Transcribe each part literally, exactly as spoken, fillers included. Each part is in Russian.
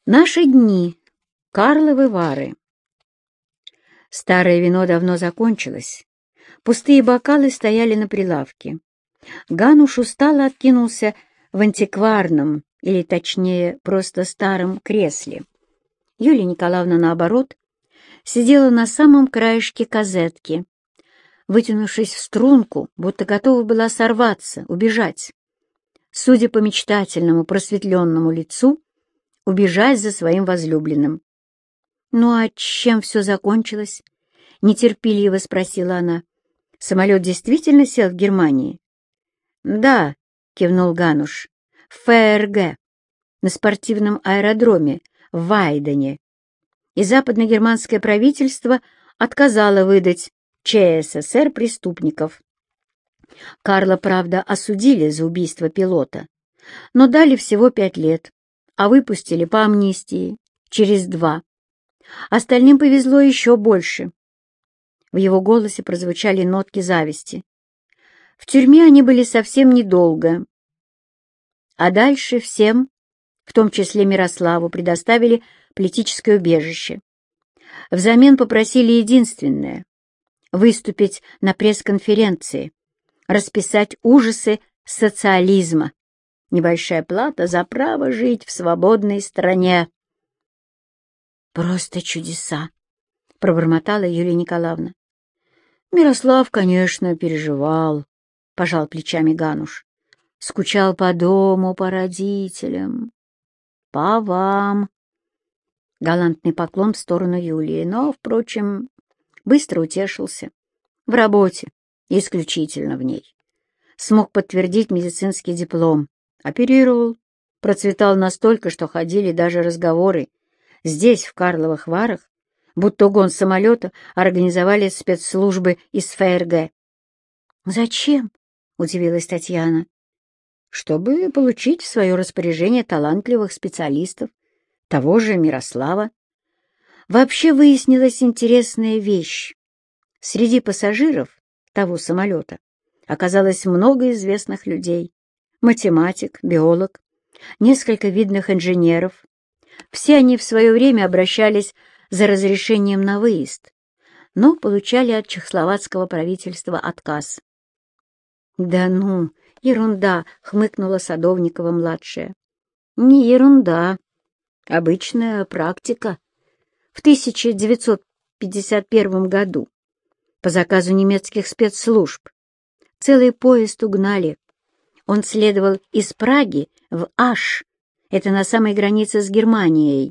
Наши дни. Карловы Вары. Старое вино давно закончилось. Пустые бокалы стояли на прилавке. Гануш устало откинулся в антикварном, или точнее, просто старом кресле. Юлия Николаевна, наоборот, сидела на самом краешке козетки, вытянувшись в струнку, будто готова была сорваться, убежать. Судя по мечтательному, просветленному лицу, убежать за своим возлюбленным. «Ну а чем все закончилось?» — нетерпеливо спросила она. «Самолет действительно сел в Германии?» «Да», — кивнул Гануш, — «в ФРГ, на спортивном аэродроме в Вайдене. И западногерманское правительство отказало выдать ЧССР преступников. Карла, правда, осудили за убийство пилота, но дали всего пять лет, а выпустили по амнистии через два. Остальным повезло еще больше». В его голосе прозвучали нотки зависти. В тюрьме они были совсем недолго. А дальше всем, в том числе Мирославу, предоставили политическое убежище. Взамен попросили единственное — выступить на пресс-конференции, расписать ужасы социализма. Небольшая плата за право жить в свободной стране. «Просто чудеса!» — пробормотала Юлия Николаевна. «Мирослав, конечно, переживал», — пожал плечами Гануш. «Скучал по дому, по родителям, по вам». Галантный поклон в сторону Юлии, но, впрочем, быстро утешился. В работе, исключительно в ней. Смог подтвердить медицинский диплом. Оперировал. Процветал настолько, что ходили даже разговоры. Здесь, в Карловых Варах, будто угон самолета организовали спецслужбы из ФРГ. «Зачем?» — удивилась Татьяна. «Чтобы получить в свое распоряжение талантливых специалистов, того же Мирослава. Вообще выяснилась интересная вещь. Среди пассажиров того самолета оказалось много известных людей. Математик, биолог, несколько видных инженеров. Все они в свое время обращались за разрешением на выезд, но получали от чехословацкого правительства отказ. «Да ну, ерунда!» — хмыкнула Садовникова-младшая. «Не ерунда, обычная практика. В тысяча девятьсот пятьдесят первом году по заказу немецких спецслужб целый поезд угнали. Он следовал из Праги в Аш, это на самой границе с Германией.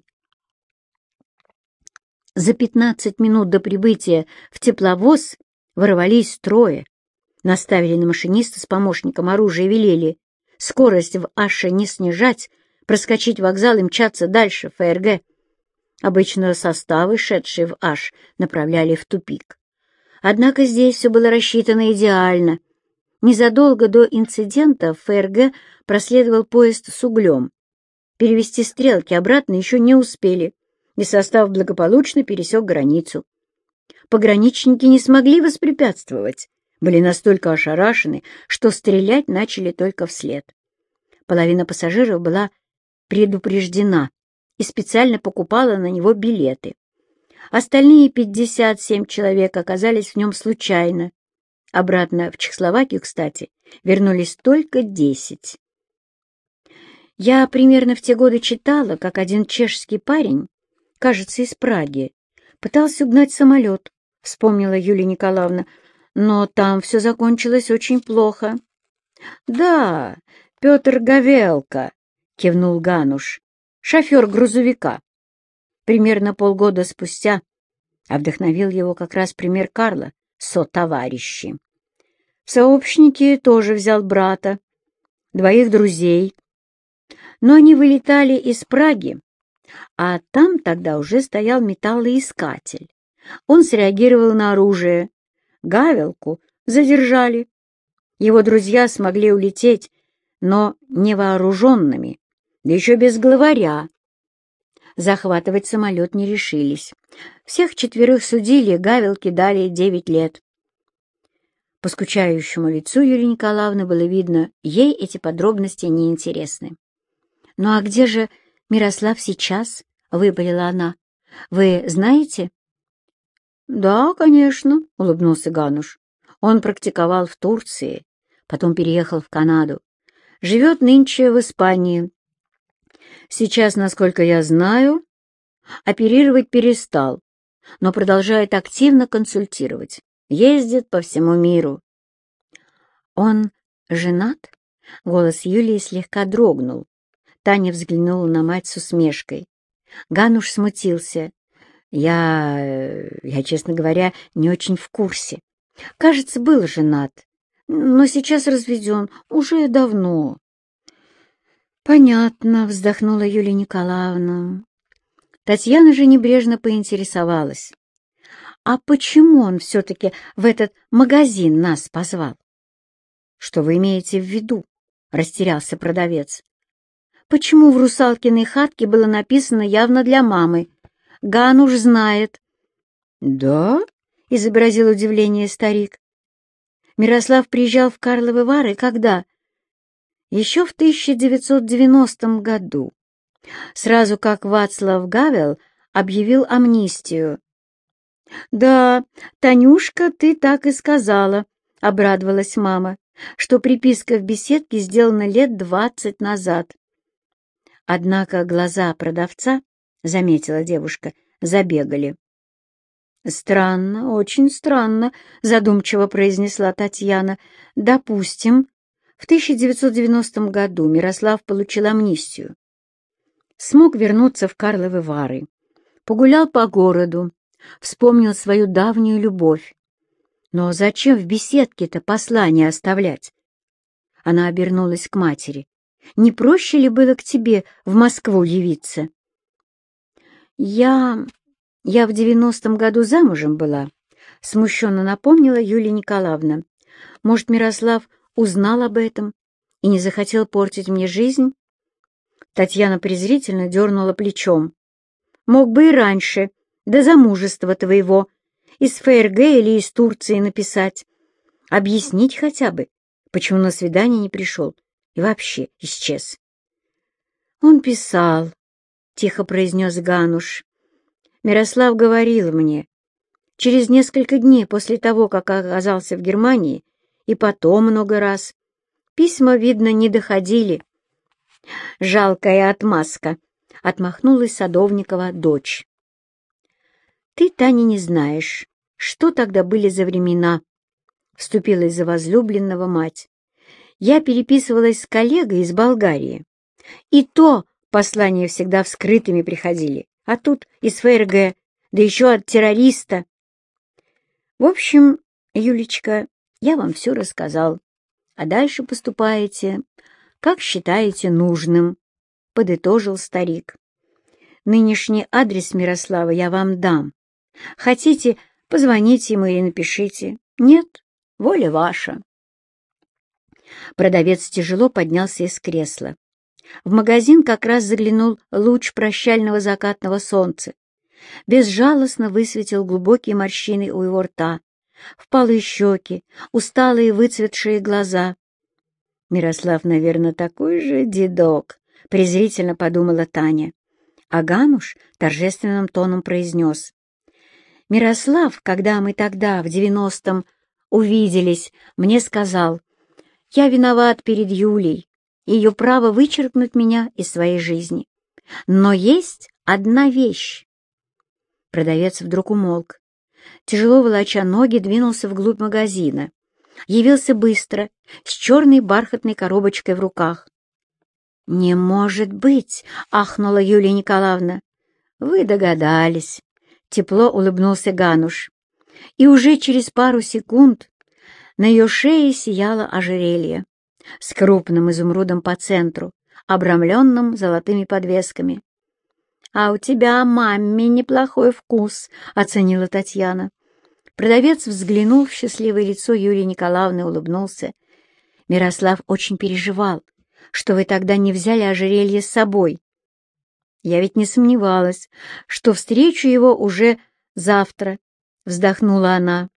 За пятнадцать минут до прибытия в тепловоз ворвались трое, наставили на машиниста с помощником оружия и велели скорость в Аше не снижать, проскочить вокзал и мчаться дальше, в ФРГ. Обычно составы, шедшие в Аш, направляли в тупик. Однако здесь все было рассчитано идеально. Незадолго до инцидента в ФРГ проследовал поезд с углем. Перевести стрелки обратно еще не успели, и состав благополучно пересек границу. Пограничники не смогли воспрепятствовать, были настолько ошарашены, что стрелять начали только вслед. Половина пассажиров была предупреждена и специально покупала на него билеты. Остальные пятьдесят семь человек оказались в нем случайно. Обратно в Чехословакию, кстати, вернулись только десять. Я примерно в те годы читала, как один чешский парень, кажется, из Праги, пытался угнать самолет, вспомнила Юлия Николаевна, но там все закончилось очень плохо. «Да, Петр Гавелка», — кивнул Гануш, — «шофер грузовика». Примерно полгода спустя, а вдохновил его как раз пример Карла, сотоварищи. В сообщники тоже взял брата, двоих друзей, но они вылетали из Праги, а там тогда уже стоял металлоискатель. Он среагировал на оружие. Гавелку задержали. Его друзья смогли улететь, но невооруженными, да еще без главаря. Захватывать самолет не решились. Всех четверых судили, Гавелке дали девять лет. По скучающему лицу Юлии Николаевны было видно, ей эти подробности неинтересны. «Ну а где же Мирослав сейчас?» — выпалила она. «Вы знаете?» «Да, конечно», — улыбнулся Гануш. «Он практиковал в Турции, потом переехал в Канаду. Живет нынче в Испании. Сейчас, насколько я знаю, оперировать перестал, но продолжает активно консультировать. Ездит по всему миру». «Он женат?» Голос Юлии слегка дрогнул. Таня взглянула на мать с усмешкой. Гануш смутился. «Я... я, честно говоря, не очень в курсе. Кажется, был женат, но сейчас разведен, уже давно». «Понятно», — вздохнула Юлия Николаевна. Татьяна же небрежно поинтересовалась. «А почему он все-таки в этот магазин нас позвал?» «Что вы имеете в виду?» — растерялся продавец. «Почему в Русалкиной хатке было написано явно для мамы? Гануш знает». «Да?» — изобразил удивление старик. «Мирослав приезжал в Карловы Вары когда?» «Еще в тысяча девятьсот девяностом году, сразу как Вацлав Гавел объявил амнистию». «Да, Танюшка, ты так и сказала», — обрадовалась мама, «что приписка в беседке сделана лет двадцать назад». Однако глаза продавца, — заметила девушка, — забегали. «Странно, очень странно», — задумчиво произнесла Татьяна. «Допустим, в тысяча девятьсот девяностом году Мирослав получил амнистию. Смог вернуться в Карловы Вары, погулял по городу, вспомнил свою давнюю любовь. Но зачем в беседке-то послание оставлять?» Она обернулась к матери. «Не проще ли было к тебе в Москву явиться?» «Я... я в девяностом году замужем была», — смущенно напомнила Юлия Николаевна. «Может, Мирослав узнал об этом и не захотел портить мне жизнь?» Татьяна презрительно дернула плечом. «Мог бы и раньше, до замужества твоего, из ФРГ или из Турции написать. Объяснить хотя бы, почему на свидание не пришел и вообще исчез». «Он писал», — тихо произнес Гануш. «Мирослав говорил мне, через несколько дней после того, как оказался в Германии, и потом много раз. Письма, видно, не доходили». «Жалкая отмазка», — отмахнулась Садовникова дочь. «Ты, Таня, не знаешь, что тогда были за времена», — вступилась за возлюбленного мать. «Я переписывалась с коллегой из Болгарии, и то послания всегда вскрытыми приходили, а тут из ФРГ, да еще от террориста». «В общем, Юлечка, я вам все рассказал, а дальше поступаете, как считаете нужным», — подытожил старик. «Нынешний адрес Мирослава я вам дам. Хотите, позвоните ему или напишите. Нет, воля ваша». Продавец тяжело поднялся из кресла. В магазин как раз заглянул луч прощального закатного солнца. Безжалостно высветил глубокие морщины у его рта, впалые щеки, усталые выцветшие глаза. «Мирослав, наверное, такой же дедок», — презрительно подумала Таня. А Гануш торжественным тоном произнес: «Мирослав, когда мы тогда, в девяностом, увиделись, мне сказал, я виноват перед Юлей, ее право вычеркнуть меня из своей жизни. Но есть одна вещь». Продавец вдруг умолк. Тяжело волоча ноги, двинулся вглубь магазина. Явился быстро, с черной бархатной коробочкой в руках. «Не может быть!» — ахнула Юлия Николаевна. «Вы догадались!» — тепло улыбнулся Гануш. И уже через пару секунд на ее шее сияло ожерелье с крупным изумрудом по центру, обрамленным золотыми подвесками. «А у тебя, маме, неплохой вкус», — оценила Татьяна. Продавец взглянул в счастливое лицо Юлии Николаевны и улыбнулся. «Мирослав очень переживал, что вы тогда не взяли ожерелье с собой. Я ведь не сомневалась, что встречу его уже завтра», — вздохнула она.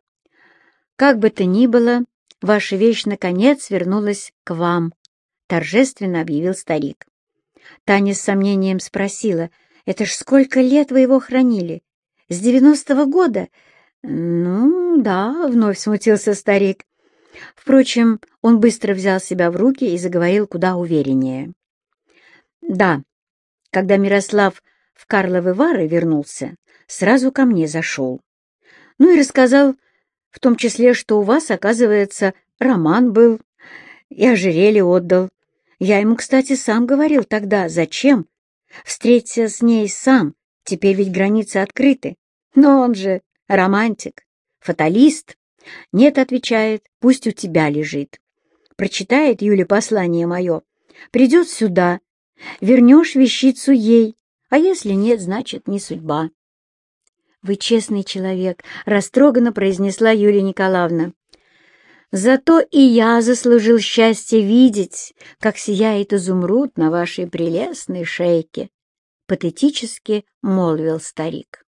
«Как бы то ни было, ваша вещь наконец вернулась к вам», — торжественно объявил старик. Таня с сомнением спросила: Это ж сколько лет вы его хранили? С девяностого года? Ну, да, вновь смутился старик. Впрочем, он быстро взял себя в руки и заговорил куда увереннее. Да, когда Мирослав в Карловы Вары вернулся, сразу ко мне зашел. Ну и рассказал, в том числе, что у вас, оказывается, роман был, и ожерелье отдал. Я ему, кстати, сам говорил тогда, зачем? Встреться с ней сам, теперь ведь границы открыты. Но он же романтик, фаталист. Нет, отвечает, пусть у тебя лежит. Прочитает Юля послание мое, придет сюда, вернешь вещицу ей, а если нет, значит, не судьба. Вы честный человек, растроганно произнесла Юлия Николаевна. Зато и я заслужил счастье видеть, как сияет изумруд на вашей прелестной шейке, патетически молвил старик.